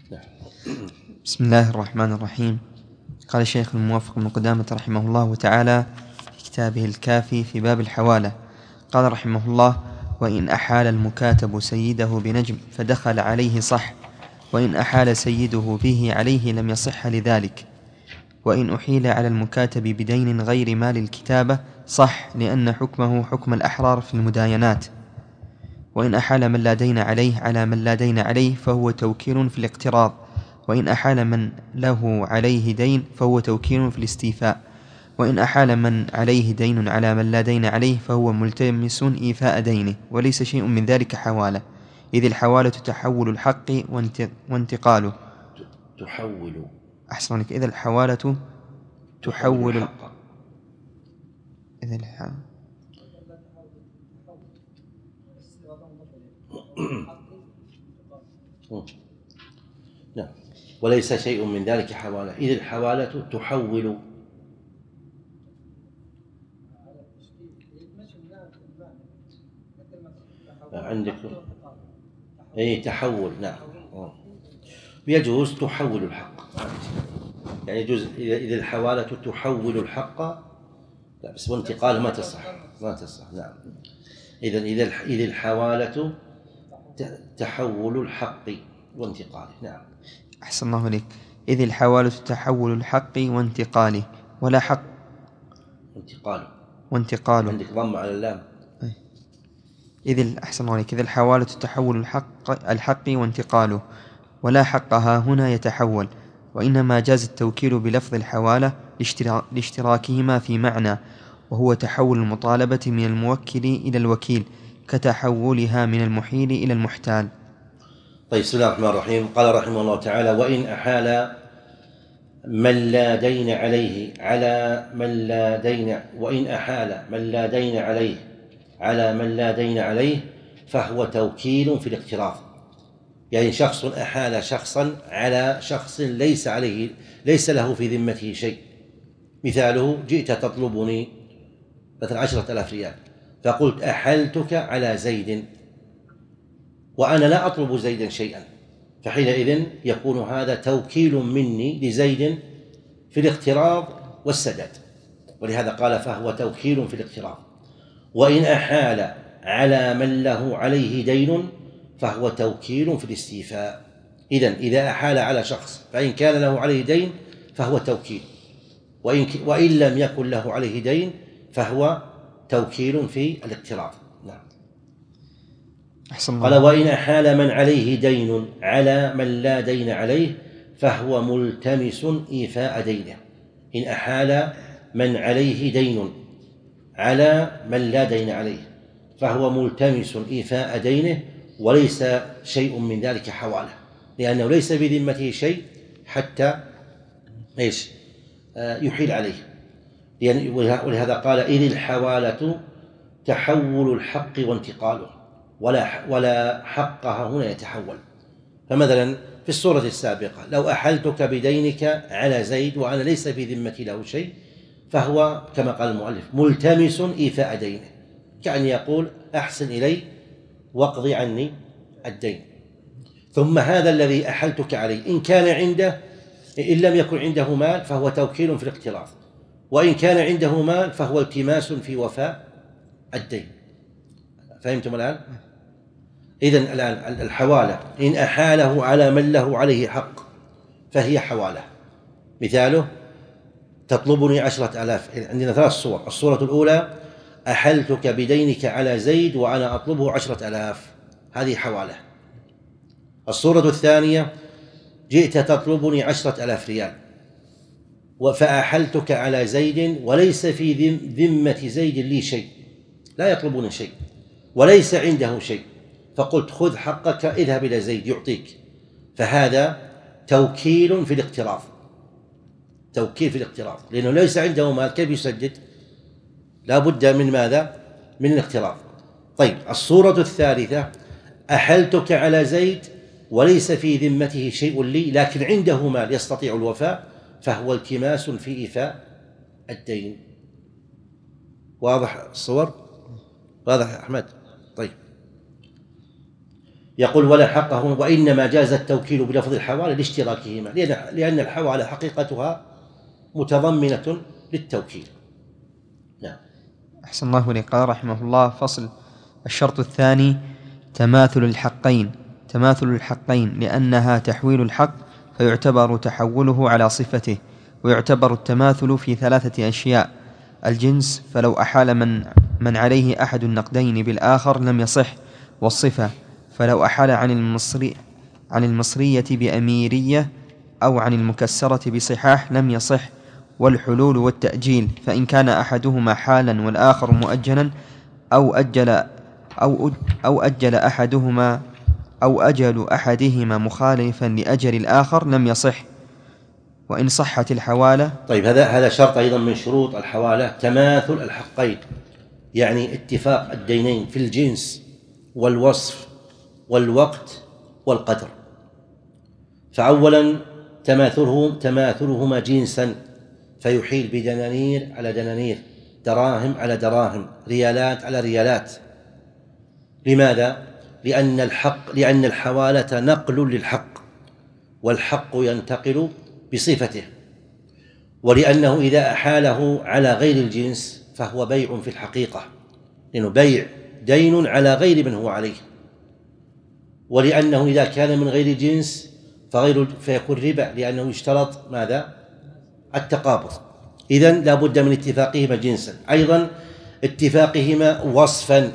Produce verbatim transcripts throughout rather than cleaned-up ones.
بسم الله الرحمن الرحيم. قال الشيخ الموفق بن قدامة رحمه الله تعالى في كتابه الكافي في باب الحوالة، قال رحمه الله: وإن أحال المكاتب سيده بنجم فدخل عليه صح، وإن أحال سيده به عليه لم يصح لذلك. وإن أحيل على المكاتب بدين غير مال الكتابة صح، لأن حكمه حكم الأحرار في المداينات. وإن أحال من لا دين عليه على من لا دين عليه فهو توكيل في الاقتراض، وإن أحال من له عليه دين فهو توكيل في الاستيفاء. وإن أحال من عليه دين على من لا دين عليه فهو ملتمس إيفاء دينه، وليس شيء من ذلك حوالة، إذ الحوالة تحول الحق وانتقاله. تحول أحسنك. إذا الحوالة تحول الحق. إذا الحوالة نعم، وليس شيء من ذلك حوالة، إذ الحوالة تحول. عندكم أي تحول. نعم، يجوز تحول الحق، يعني يجوز إذا الحوالة تحول الحق، لا بس وانتقال ما تصح ما تصح. نعم، إذا إذا إذا الحوالة تحول الحق وانتقاله. نعم، أحسن الله عليك. إذ الحوالة تحول الحق وانتقاله، ولا حق وانتقاله وانتقاله عندك ضم على اللام. إذ أحسن الله عليك. إذ الحوالة تحول الحق الحق وانتقاله، ولا حقها هنا يتحول، وإنما جاز التوكيل بلفظ الحوالة لاشتراكهما في معنى، وهو تحول المطالبة من الموكل إلى الوكيل، كتحولها من المحيل إلى المحتال. طيب، بسم الله الرحمن الرحيم. قال رحمه الله تعالى: وإن أحال من لا دين عليه على من لا دين وإن أحال من لا دين عليه على من لا دين عليه فهو توكيل في الاقتراض. يعني شخص أحال شخصا على شخص ليس عليه ليس له في ذمته شيء. مثاله: جئت تطلبني مثلا عشرة آلاف ريال، فقلت أحلتك على زيد، وأنا لا أطلب زيدا شيئا، فحينئذ يكون هذا توكيل مني لزيد في الاقتراض والسداد، ولهذا قال فهو توكيل في الاقتراض. وإن أحال على من له عليه دين فهو توكيل في الاستيفاء. إذن إذا أحال على شخص فإن كان له عليه دين فهو توكيل، وإن, وإن لم يكن له عليه دين فهو توكيل في الاقتراض. نعم. قال: وإن أحال من عليه دين على من لا دين عليه فهو ملتمس إيفاء دينه. إن أحال من عليه دين على من لا دين عليه فهو ملتمس إيفاء دينه، وليس شيء من ذلك حوالة، لأنه ليس بذمته شيء حتى إيش يحيل عليه. ولهذا قال: إذ الحوالة تحول الحق وانتقاله، ولا ولا حقها هنا يتحول. فمثلا في السورة السابقة: لو أحلتك بدينك على زيد وأنا ليس في ذمتي له شيء، فهو كما قال المؤلف ملتمس إيفاء دينه، كأن يقول: أحسن إلي واقض عني الدين. ثم هذا الذي أحلتك عليه إن كان عنده إن لم يكن عنده مال فهو توكيل في الاقتراض، وإن كان عنده مال فهو التماس في وفاء الدين. فهمتم الآن؟ إذن الآن الحوالة إن أحاله على من له عليه حق فهي حوالة. مثاله: تطلبني عشرة آلاف. عندنا ثلاث صور. الصورة الأولى: أحلتك بدينك على زيد وأنا أطلبه عشرة آلاف، هذه حوالة. الصورة الثانية: جئت تطلبني عشرة آلاف ريال فأحلتك على زيد وليس في ذمة زيد لي شيء، لا يطلبني شيء وليس عنده شيء، فقلت: خذ حقك، اذهب إلى زيد يعطيك. فهذا توكيل في الاقتراض، توكيل في الاقتراض، لأنه ليس عنده مال، كيف يسدد؟ لا بد من ماذا؟ من الاقتراض. طيب، الصورة الثالثة: أحلتك على زيد وليس في ذمته شيء لي لكن عنده مال يستطيع الوفاء، فهو التماس في إيفاء الدين. واضح الصور؟ واضح يا أحمد؟ طيب، يقول ولا حقه، وإنما جاز التوكيل بلفظ الحوالة لاشتراكهما، لأن الحوالة حقيقتها متضمنة للتوكيل. نعم. أحسن الله إليك. قال رحمه الله: فصل. الشرط الثاني تماثل الحقين. تماثل الحقين لأنها تحويل الحق، فيعتبر تحوله على صفته. ويعتبر التماثل في ثلاثة أشياء: الجنس، فلو أحال من, من عليه أحد النقدين بالآخر لم يصح. والصفة، فلو أحال عن المصري عن المصرية بأميرية أو عن المكسرة بصحاح لم يصح. والحلول والتأجيل، فإن كان أحدهما حالا والآخر مؤجلا، أو أجل أو أو أجل أحدهما أو أجل أحدهما مخالفا لأجل الآخر لم يصح. وإن صحت الحوالة. طيب، هذا هذا شرط أيضا من شروط الحوالة، تماثل الحقين، يعني اتفاق الدينين في الجنس والوصف والوقت والقدر. فأولا تماثلهم تماثلهما جنسا، فيحيل بدنانير على دنانير، دراهم على دراهم، ريالات على ريالات. لماذا؟ لأن الحق لأن الحوالة نقل للحق، والحق ينتقل بصفته، ولأنه إذا أحاله على غير الجنس فهو بيع في الحقيقة، لأنه بيع دين على غير من هو عليه، ولأنه إذا كان من غير الجنس فغير فيكون ربا، لأنه يشترط ماذا؟ التقابض. إذن لا بد من اتفاقهما جنسا. أيضا اتفاقهما وصفا،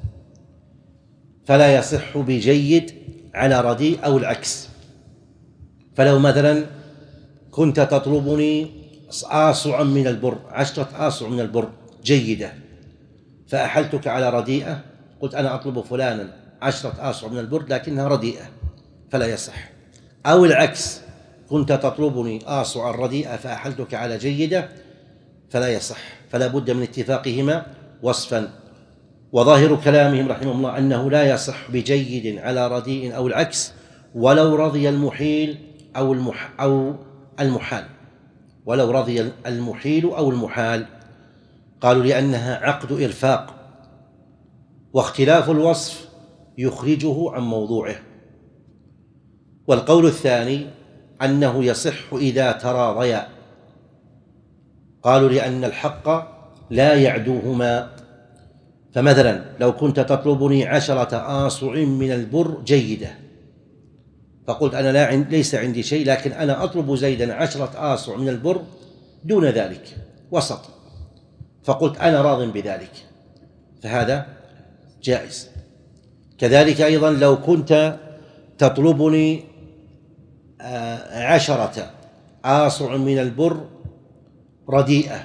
فلا يصح بجيد على رديء أو العكس. فلو مثلا كنت تطلبني آصعا من البر، عشرة آصع من البر جيدة، فأحلتك على رديئة، قلت أنا أطلب فلانا عشرة آصع من البر لكنها رديئة، فلا يصح. أو العكس، كنت تطلبني آصعا رديئة فأحلتك على جيدة، فلا يصح. فلا بد من اتفاقهما وصفا. وظاهر كلامهم رحمه الله أنه لا يصح بجيد على رديء أو العكس، ولو رضي المحيل أو المح أو المحال ولو رضي المحيل أو المحال. قالوا لأنها عقد إرفاق، واختلاف الوصف يخرجه عن موضوعه. والقول الثاني أنه يصح إذا تراضيا. قالوا لأن الحق لا يعدوهما. فمثلا لو كنت تطلبني عشرة آصع من البر جيدة، فقلت أنا لا عند ليس عندي شيء، لكن أنا أطلب زيدا عشرة آصع من البر دون ذلك، وسط، فقلت أنا راض بذلك، فهذا جائز. كذلك أيضا لو كنت تطلبني عشرة آصع من البر رديئة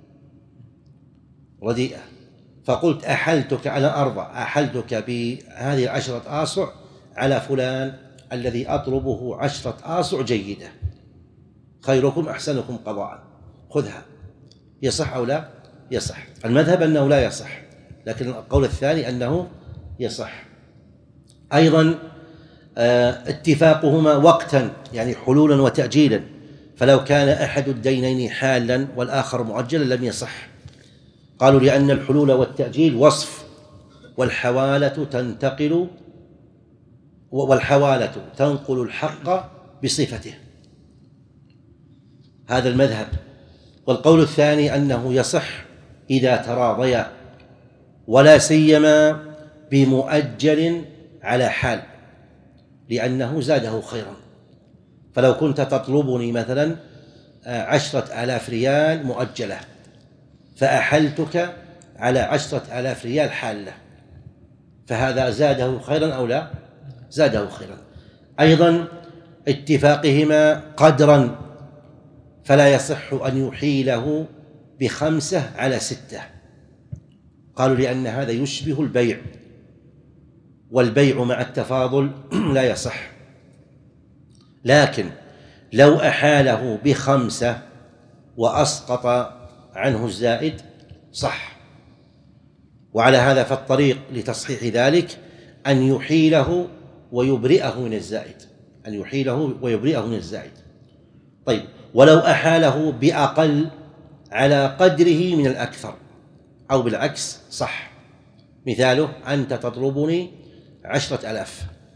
رديئة فقلت أحلتك، أنا أرضى، أحلتك بهذه العشرة آصع على فلان الذي أطلبه عشرة آصع جيدة، خيركم أحسنكم قضاء، خذها. يصح أو لا يصح؟ المذهب أنه لا يصح، لكن القول الثاني أنه يصح. أيضا اتفاقهما وقتا، يعني حلولا وتأجيلا، فلو كان أحد الدينين حالا والآخر مؤجلا لم يصح. قالوا لأن الحلول والتأجيل وصف، والحوالة تنتقل والحوالة تنقل الحق بصفته. هذا المذهب. والقول الثاني أنه يصح إذا تراضيا، ولا سيما بمؤجل على حال، لأنه زاده خيرا. فلو كنت تطلبني مثلا عشرة آلاف ريال مؤجلة، فأحلتك على عشرة آلاف ريال حالة، فهذا زاده خيرا أو لا؟ زاده خيرا. أيضا اتفاقهما قدرا، فلا يصح أن يحيله بخمسة على ستة. قالوا لأن هذا يشبه البيع، والبيع مع التفاضل لا يصح. لكن لو أحاله بخمسة وأسقط عنه الزائد صح. وعلى هذا فالطريق لتصحيح ذلك أن يحيله ويبرئه من الزائد، أن يحيله ويبرئه من الزائد. طيب، ولو أحاله بأقل على قدره من الأكثر أو بالعكس صح. مثاله أنت تطلبني عشرة ألاف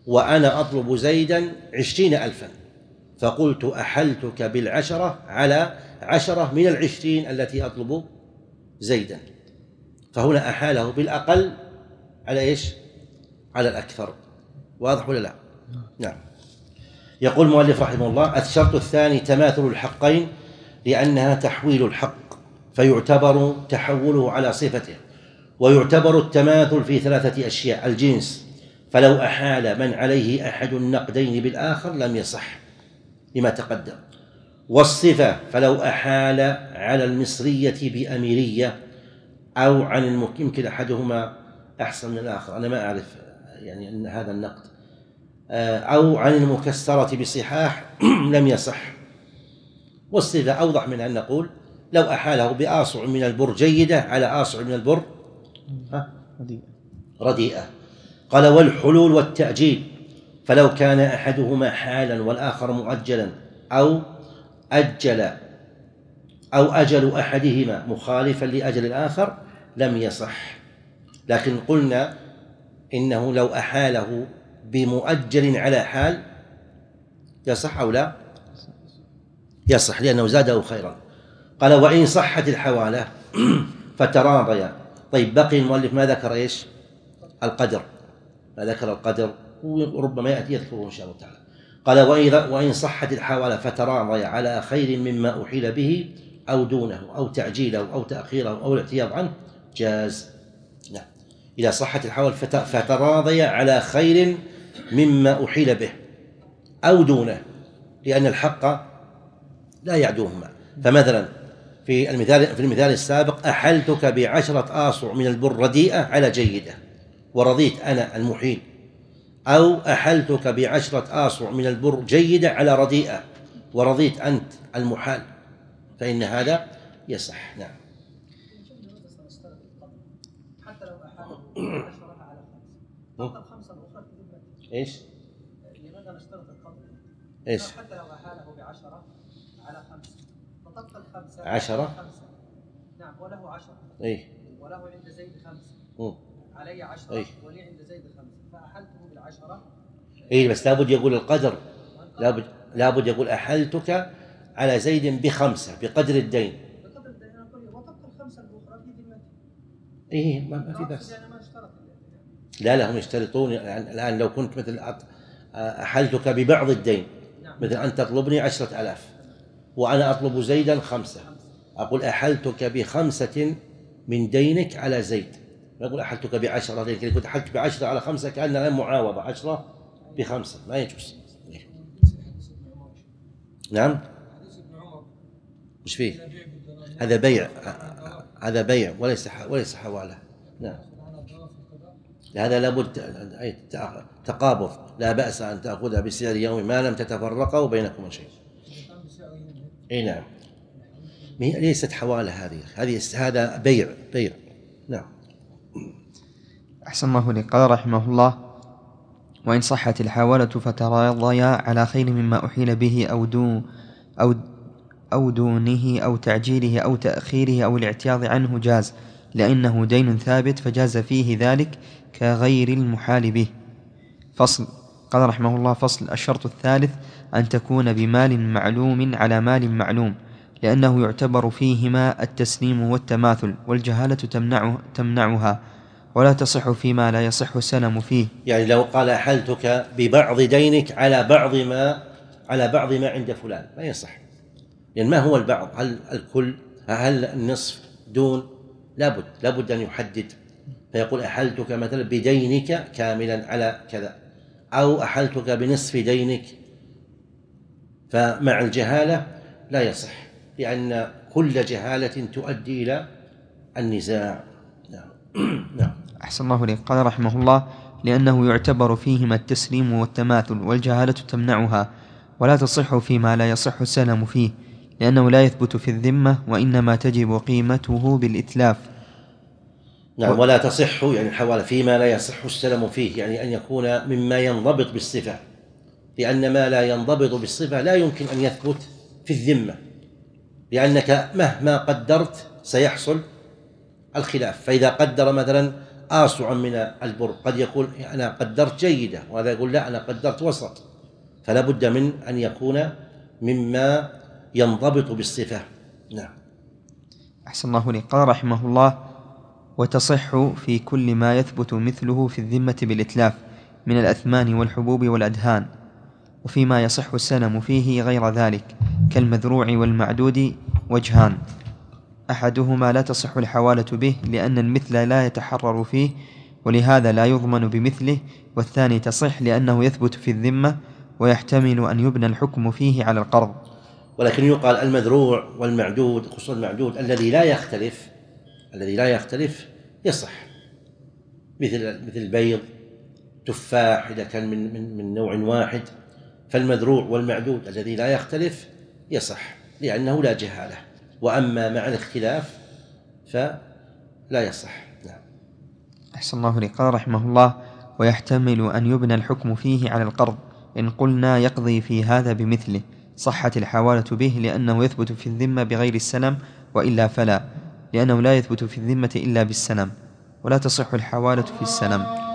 وأنا أطلب زيدا عشرين ألفا، فقلت أحلتك بالعشرة على عشرة من العشرين التي أطلب زيدا، فهنا أحاله بالأقل على إيش؟ على الأكثر. واضح ولا لا؟ نعم. يقول المؤلف رحمه الله: الشرط الثاني تماثل الحقين، لأنها تحويل الحق فيعتبر تحوله على صفته، ويعتبر التماثل في ثلاثة أشياء: الجنس، فلو أحال من عليه أحد النقدين بالآخر لم يصح لما تقدم، والصفة، فلو أحال على المصرية بأميرية أو عن المك... يمكن أحدهما أحسن من الآخر، أنا ما أعرف يعني أن هذا النقد، أو عن المكسرة بصحاح لم يصح. والصفة أوضح من أن نقول لو أحاله بآصع من البر جيدة على آصع من البر رديئة. قال: والحلول والتأجيل، فلو كان أحدهما حالا والآخر مؤجلا، أو أجل أو أجل أحدهما مخالفا لأجل الآخر لم يصح. لكن قلنا إنه لو أحاله بمؤجل على حال يصح أو لا؟ يصح، لأنه زاده خيرا. قال: وإن صحت الحوالة فتراضيا. طيب، بقي المؤلف ما ذكر إيش؟ القدر، ما ذكر القدر، وربما يأتي يذكره إن شاء الله تعالى. قال: وإن صحت الحوالة فتراضيا على خير مما أحيل به أو دونه أو تعجيله أو تأخيره أو الاعتياض عنه جاز. نعم، إذا صحت الحوالة فتراضيا على خير مما أحيل به أو دونه، لأن الحق لا يعدوهما. فمثلا في المثال في المثال السابق: أحلتك بعشرة آصع من البر رديئة على جيدة، ورضيت أنا المحيل، أو أحلتك بعشرة آصع من البر جيدة على رديئة، ورضيت أنت المحال، فإن هذا يصح. نعم. حتى لو أحاله بعشرة على خمسة، تبقى الخمسة الأخرى في ذمته. إيش؟ لماذا نشترط القدر؟ إيش؟ حتى لو أحاله بعشرة على خمسة، فتبقى الخمسة عشرة. خمسة. نعم، وله عشرة. إيه. وله عند زيد خمسة. مم. علي عشرة. إيه. ولي عند زيد خمسة، فأحلته بالعشرة. إيه، بس لابد يقول القدر، لابد لابد يقول أحلتك على زيد بخمسة بقدر الدين. بقدر الدين أقول، وتبقى الخمسة الأخرى في ذمته. إيه، ما في بس. يعني ما اشترط. لا لا، هم يشترطون الآن. لو كنت مثل أحلتك ببعض الدين، مثل أن تطلبني عشرة آلاف وأنا أطلب زيدا خمسة، أقول أحلتك بخمسة من دينك على زيد، ما أقول أحلتك بعشرة، لكن كنت أحلت بعشرة على خمسة كأن الآن معاوضة، عشرة بخمسة، ما يجوز. نعم. مش فيه؟ هذا بيع، هذا بيع وليس وليس حوالة. نعم. هذا لابد تقابض، لا بأس أن تأخذها بسعر يومي ما لم تتفرقوا بينكم شيء. اي نعم، ليست حوالة هذه، هذه هذا بيع بيع. نعم. أحسن الله إليك. قال رحمه الله: وإن صحت الحوالة فتراضيا على خير مما أحيل به أو دون أو أو دونه أو تعجيله أو تأخيره أو الاعتياض عنه جاز، لأنه دين ثابت فجاز فيه ذلك كغير المحال به. فصل. قال رحمه الله: فصل. الشرط الثالث أن تكون بمال معلوم على مال معلوم، لأنه يعتبر فيهما التسليم والتماثل، والجهالة تمنعه تمنعها، ولا تصح فيما لا يصح السلم فيه. يعني لو قال أحلتك ببعض دينك على بعض ما على بعض ما عند فلان ما يصح، لأن ما هو البعض؟ هل الكل؟ هل النصف؟ دون؟ لابد لابد أن يحدد، فيقول أحلتك مثلا بدينك كاملا على كذا، أو أحلتك بنصف دينك، فمع الجهالة لا يصح، لأن كل جهالة تؤدي إلى النزاع. نعم. أحسن الله إليك. قال رحمه الله: لأنه يعتبر فيهما التسليم والتماثل، والجهالة تمنعها، ولا تصح فيما لا يصح السلم فيه، لأنه لا يثبت في الذمة، وإنما تجب قيمته بالإتلاف. نعم. ولا تصح يعني الحوالة فيما لا يصح السلم فيه، يعني أن يكون مما ينضبط بالصفة، لأن ما لا ينضبط بالصفة لا يمكن أن يثبت في الذمة، لأنك مهما قدرت سيحصل الخلاف. فإذا قدر مثلا آصع من البر، قد يقول أنا قدرت جيدة، وهذا يقول لا أنا قدرت وسط، فلا بد من أن يكون مما ينضبط بالصفة. نعم. أحسن الله إليك. قال رحمه الله: وتصح في كل ما يثبت مثله في الذمة بالإتلاف من الأثمان والحبوب والأدهان، وفيما يصح السلم فيه غير ذلك كالمذروع والمعدود وجهان: أحدهما لا تصح الحوالة به لأن المثل لا يتحرر فيه ولهذا لا يضمن بمثله، والثاني تصح لأنه يثبت في الذمة ويحتمل أن يبنى الحكم فيه على القرض. ولكن يقال المذروع والمعدود، خصوصا المعدود الذي لا يختلف، الذي لا يختلف يصح، مثل مثل البيض، تفاح إذا كان من من من نوع واحد، فالمذروع والمعدود الذي لا يختلف يصح لأنه لا جهالة، وأما مع الاختلاف فلا يصح. نعم. أحسن الله إليك. قال رحمه الله: ويحتمل أن يبنى الحكم فيه على القرض إن قلنا يقضي في هذا بمثله صحت الحوالة به لأنه يثبت في الذمة بغير السلم، وإلا فلا، لأنه لا يثبت في الذمة إلا بالسلم، ولا تصح الحوالة في السلم.